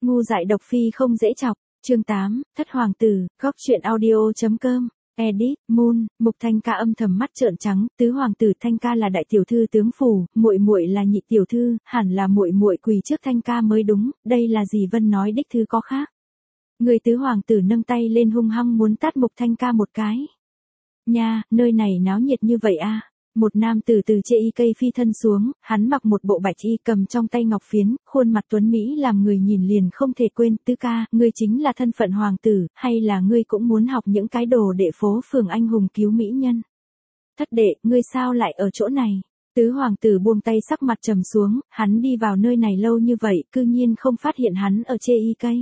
Ngu dại độc phi không dễ chọc. Chương 8, Thất hoàng tử, góc truyện audio.com. Edit, Moon, Mục Thanh Ca âm thầm mắt trợn trắng, tứ hoàng tử Thanh Ca là đại tiểu thư tướng phủ, muội muội là nhị tiểu thư, hẳn là muội muội quỳ trước Thanh Ca mới đúng, đây là gì Vân nói đích thư có khác. Người tứ hoàng tử nâng tay lên hung hăng muốn tát Mục Thanh Ca một cái. Nha, nơi này náo nhiệt như vậy a. Một nam tử từ trên y cây phi thân xuống, hắn mặc một bộ bạch y cầm trong tay ngọc phiến, khuôn mặt tuấn Mỹ làm người nhìn liền không thể quên. Tứ ca, ngươi chính là thân phận hoàng tử, hay là ngươi cũng muốn học những cái đồ đệ phố phường anh hùng cứu mỹ nhân? Thất đệ, ngươi sao lại ở chỗ này? Tứ hoàng tử buông tay sắc mặt trầm xuống, hắn đi vào nơi này lâu như vậy, cư nhiên không phát hiện hắn ở trên y cây.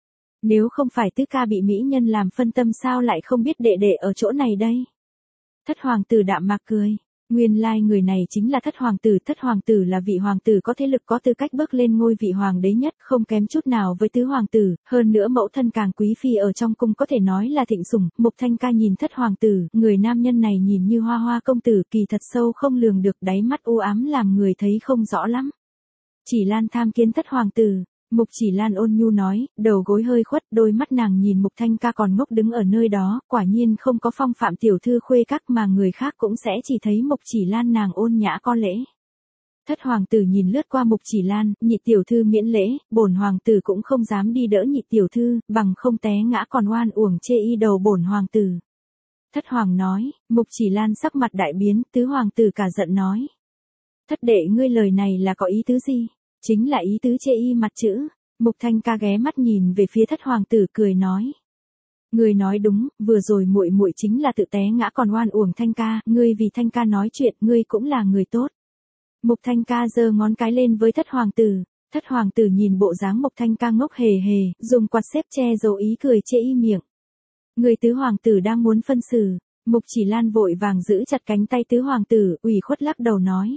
Nếu không phải tứ ca bị mỹ nhân làm phân tâm sao lại không biết đệ đệ ở chỗ này đây? Thất hoàng tử đạm mạc cười. Nguyên lai người này chính là thất hoàng tử là vị hoàng tử có thế lực có tư cách bước lên ngôi vị hoàng đế nhất, không kém chút nào với tứ hoàng tử, hơn nữa mẫu thân càng quý phi ở trong cung có thể nói là thịnh sủng. Mục Thanh Ca nhìn thất hoàng tử, người nam nhân này nhìn như hoa hoa công tử, kỳ thật sâu không lường được, đáy mắt u ám làm người thấy không rõ lắm. Chỉ Lan tham kiến thất hoàng tử. Mục Chỉ Lan ôn nhu nói, đầu gối hơi khuất, đôi mắt nàng nhìn Mục Thanh Ca còn ngốc đứng ở nơi đó, quả nhiên không có phong phạm tiểu thư khuê các mà người khác cũng sẽ chỉ thấy Mục Chỉ Lan nàng ôn nhã có lễ. Thất hoàng tử nhìn lướt qua Mục Chỉ Lan, nhị tiểu thư miễn lễ, bổn hoàng tử cũng không dám đi đỡ nhị tiểu thư, bằng không té ngã còn oan uổng chê y đầu bổn hoàng tử. Thất hoàng nói, Mục Chỉ Lan sắc mặt đại biến, tứ hoàng tử cả giận nói. Thất đệ ngươi lời này là có ý tứ gì? Chính là ý tứ chê y mặt chữ. Mục Thanh Ca ghé mắt nhìn về phía thất hoàng tử cười nói. Ngươi nói đúng, vừa rồi muội muội chính là tự té ngã còn oan uổng Thanh Ca, ngươi vì Thanh Ca nói chuyện, ngươi cũng là người tốt. Mục Thanh Ca giơ ngón cái lên với thất hoàng tử. Thất hoàng tử nhìn bộ dáng Mục Thanh Ca ngốc hề hề, dùng quạt xếp che giấu ý cười chê y miệng. Người tứ hoàng tử đang muốn phân xử. Mục Chỉ Lan vội vàng giữ chặt cánh tay tứ hoàng tử, ủy khuất lắc đầu nói.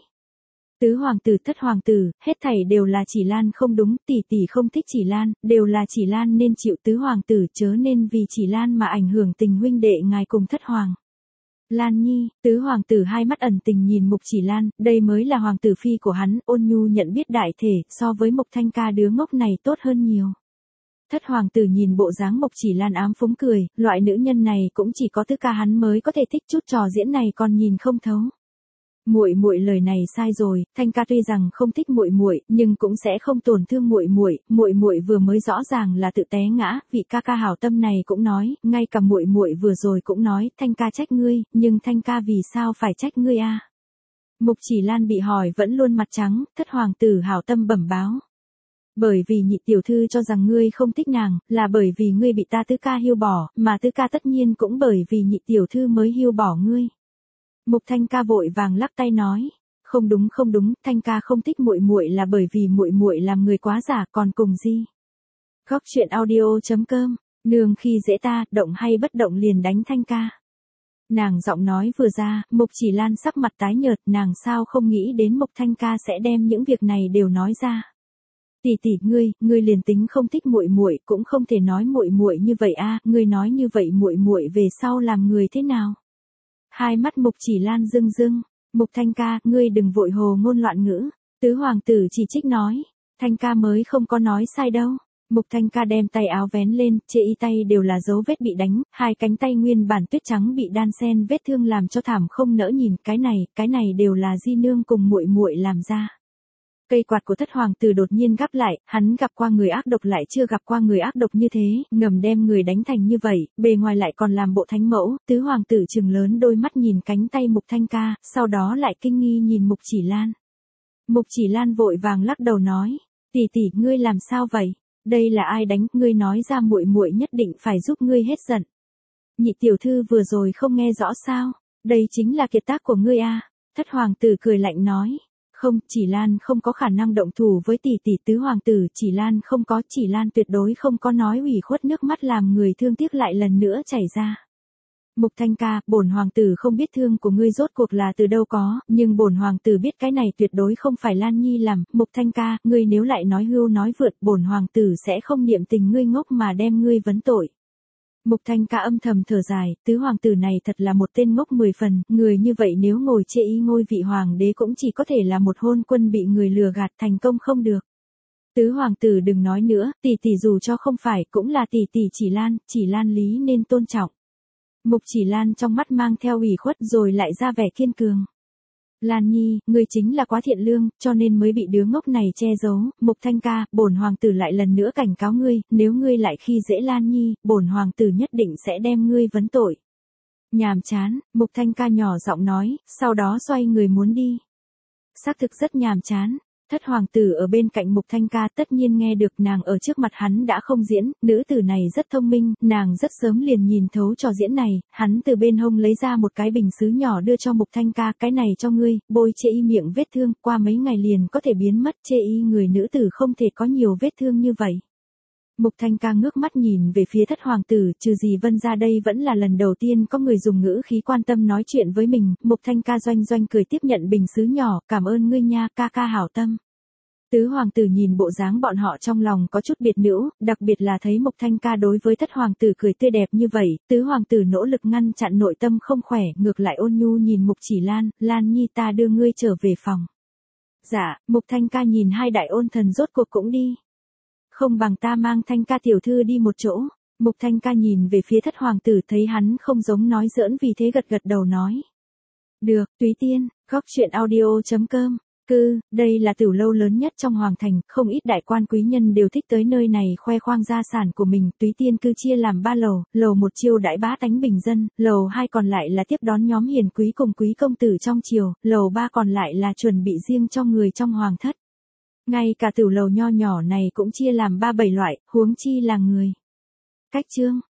Tứ hoàng tử thất hoàng tử, hết thảy đều là Chỉ Lan không đúng, tỷ tỷ không thích Chỉ Lan, đều là Chỉ Lan nên chịu, tứ hoàng tử chớ nên vì Chỉ Lan mà ảnh hưởng tình huynh đệ ngài cùng thất hoàng. Lan Nhi, tứ hoàng tử hai mắt ẩn tình nhìn Mục Chỉ Lan, đây mới là hoàng tử phi của hắn, ôn nhu nhận biết đại thể, so với Mục Thanh Ca đứa ngốc này tốt hơn nhiều. Thất hoàng tử nhìn bộ dáng Mục Chỉ Lan ám phúng cười, loại nữ nhân này cũng chỉ có tứ ca hắn mới có thể thích, chút trò diễn này còn nhìn không thấu. Muội muội lời này sai rồi, Thanh Ca tuy rằng không thích muội muội, nhưng cũng sẽ không tổn thương muội muội, muội muội vừa mới rõ ràng là tự té ngã, vị ca ca hảo tâm này cũng nói, ngay cả muội muội vừa rồi cũng nói, Thanh Ca trách ngươi, nhưng Thanh Ca vì sao phải trách ngươi a? Mục Chỉ Lan bị hỏi vẫn luôn mặt trắng, thất hoàng tử hảo tâm bẩm báo. Bởi vì nhị tiểu thư cho rằng ngươi không thích nàng, là bởi vì ngươi bị ta tứ ca hiêu bỏ, mà tứ ca tất nhiên cũng bởi vì nhị tiểu thư mới hiêu bỏ ngươi. Mục Thanh Ca vội vàng lắc tay nói, không đúng, Thanh Ca không thích muội muội là bởi vì muội muội làm người quá giả, còn cùng gì? Góc truyện audio.com, nương khi dễ ta, động hay bất động liền đánh Thanh Ca. Nàng giọng nói vừa ra, Mục Chỉ Lan sắc mặt tái nhợt, nàng sao không nghĩ đến Mục Thanh Ca sẽ đem những việc này đều nói ra. Tỷ tỷ ngươi liền tính không thích muội muội cũng không thể nói muội muội như vậy a, ngươi nói như vậy muội muội về sau làm người thế nào? Hai mắt Mục Chỉ Lan rưng rưng, Mục Thanh Ca, ngươi đừng vội hồ ngôn loạn ngữ, tứ hoàng tử chỉ trích nói, Thanh Ca mới không có nói sai đâu. Mục Thanh Ca đem tay áo vén lên, trên y tay đều là dấu vết bị đánh, hai cánh tay nguyên bản tuyết trắng bị đan xen vết thương làm cho thảm không nỡ nhìn, cái này đều là di nương cùng muội muội làm ra. Cây quạt của thất hoàng tử đột nhiên gắp lại, hắn gặp qua người ác độc lại chưa gặp qua người ác độc như thế, ngầm đem người đánh thành như vậy, bề ngoài lại còn làm bộ thánh mẫu, tứ hoàng tử trừng lớn đôi mắt nhìn cánh tay Mục Thanh Ca, sau đó lại kinh nghi nhìn Mục Chỉ Lan. Mục Chỉ Lan vội vàng lắc đầu nói, tỷ tỷ ngươi làm sao vậy? Đây là ai đánh, ngươi nói ra muội muội nhất định phải giúp ngươi hết giận. Nhị tiểu thư vừa rồi không nghe rõ sao? Đây chính là kiệt tác của ngươi a. Thất hoàng tử cười lạnh nói. Không, Chỉ Lan không có khả năng động thủ với tỷ tỷ tứ hoàng tử, Chỉ Lan tuyệt đối không có nói, ủy khuất nước mắt làm người thương tiếc lại lần nữa chảy ra. Mục Thanh Ca, bổn hoàng tử không biết thương của ngươi rốt cuộc là từ đâu có, nhưng bổn hoàng tử biết cái này tuyệt đối không phải Lan Nhi làm, Mục Thanh Ca, ngươi nếu lại nói hưu nói vượt, bổn hoàng tử sẽ không niệm tình ngươi ngốc mà đem ngươi vấn tội. Mục Thanh Ca âm thầm thở dài, tứ hoàng tử này thật là một tên ngốc 10 phần, người như vậy nếu ngồi chê y ngôi vị hoàng đế cũng chỉ có thể là một hôn quân bị người lừa gạt, thành công không được. Tứ hoàng tử đừng nói nữa, tỷ tỷ dù cho không phải cũng là tỷ tỷ chỉ Lan lý nên tôn trọng. Mục Chỉ Lan trong mắt mang theo ủy khuất rồi lại ra vẻ kiên cường. Lan Nhi, ngươi chính là quá thiện lương, cho nên mới bị đứa ngốc này che giấu. Mục Thanh ca, bổn hoàng tử lại lần nữa cảnh cáo ngươi, nếu ngươi lại khi dễ Lan Nhi, bổn hoàng tử nhất định sẽ đem ngươi vấn tội. Nhàm chán, Mục Thanh ca nhỏ giọng nói, sau đó xoay người muốn đi. Xác thực rất nhàm chán. Thất hoàng tử ở bên cạnh Mục Thanh ca tất nhiên nghe được, nàng ở trước mặt hắn đã không diễn, nữ tử này rất thông minh, nàng rất sớm liền nhìn thấu trò diễn này, hắn từ bên hông lấy ra một cái bình sứ nhỏ đưa cho Mục Thanh ca, cái này cho ngươi, bôi chê y miệng vết thương, qua mấy ngày liền có thể biến mất, chê y người nữ tử không thể có nhiều vết thương như vậy. Mục Thanh ca ngước mắt nhìn về phía thất hoàng tử, trừ gì Vân ra đây vẫn là lần đầu tiên có người dùng ngữ khí quan tâm nói chuyện với mình. Mục Thanh ca doanh cười tiếp nhận bình sứ nhỏ, cảm ơn ngươi nha, ca ca hảo tâm. Tứ hoàng tử nhìn bộ dáng bọn họ trong lòng có chút biệt nữ, đặc biệt là thấy Mục Thanh ca đối với thất hoàng tử cười tươi đẹp như vậy, tứ hoàng tử nỗ lực ngăn chặn nội tâm không khỏe, ngược lại ôn nhu nhìn Mục Chỉ Lan, Lan Nhi ta đưa ngươi trở về phòng. Dạ, Mục Thanh ca nhìn hai đại ôn thần rốt cuộc cũng đi. Không bằng ta mang Thanh ca tiểu thư đi một chỗ. Mục Thanh ca nhìn về phía thất hoàng tử thấy hắn không giống nói giỡn vì thế gật đầu nói. Được, Túy Tiên, góc chuyện audio.com. Đây là tiểu lâu lớn nhất trong hoàng thành, không ít đại quan quý nhân đều thích tới nơi này khoe khoang gia sản của mình. Túy Tiên cư chia làm 3 lầu, lầu 1 chiêu đãi bá tánh bình dân, lầu 2 còn lại là tiếp đón nhóm hiền quý cùng quý công tử trong triều, lầu 3 còn lại là chuẩn bị riêng cho người trong hoàng thất. Ngay cả tiểu lầu nho nhỏ này cũng chia làm 3-7 loại, huống chi là người. Cách chương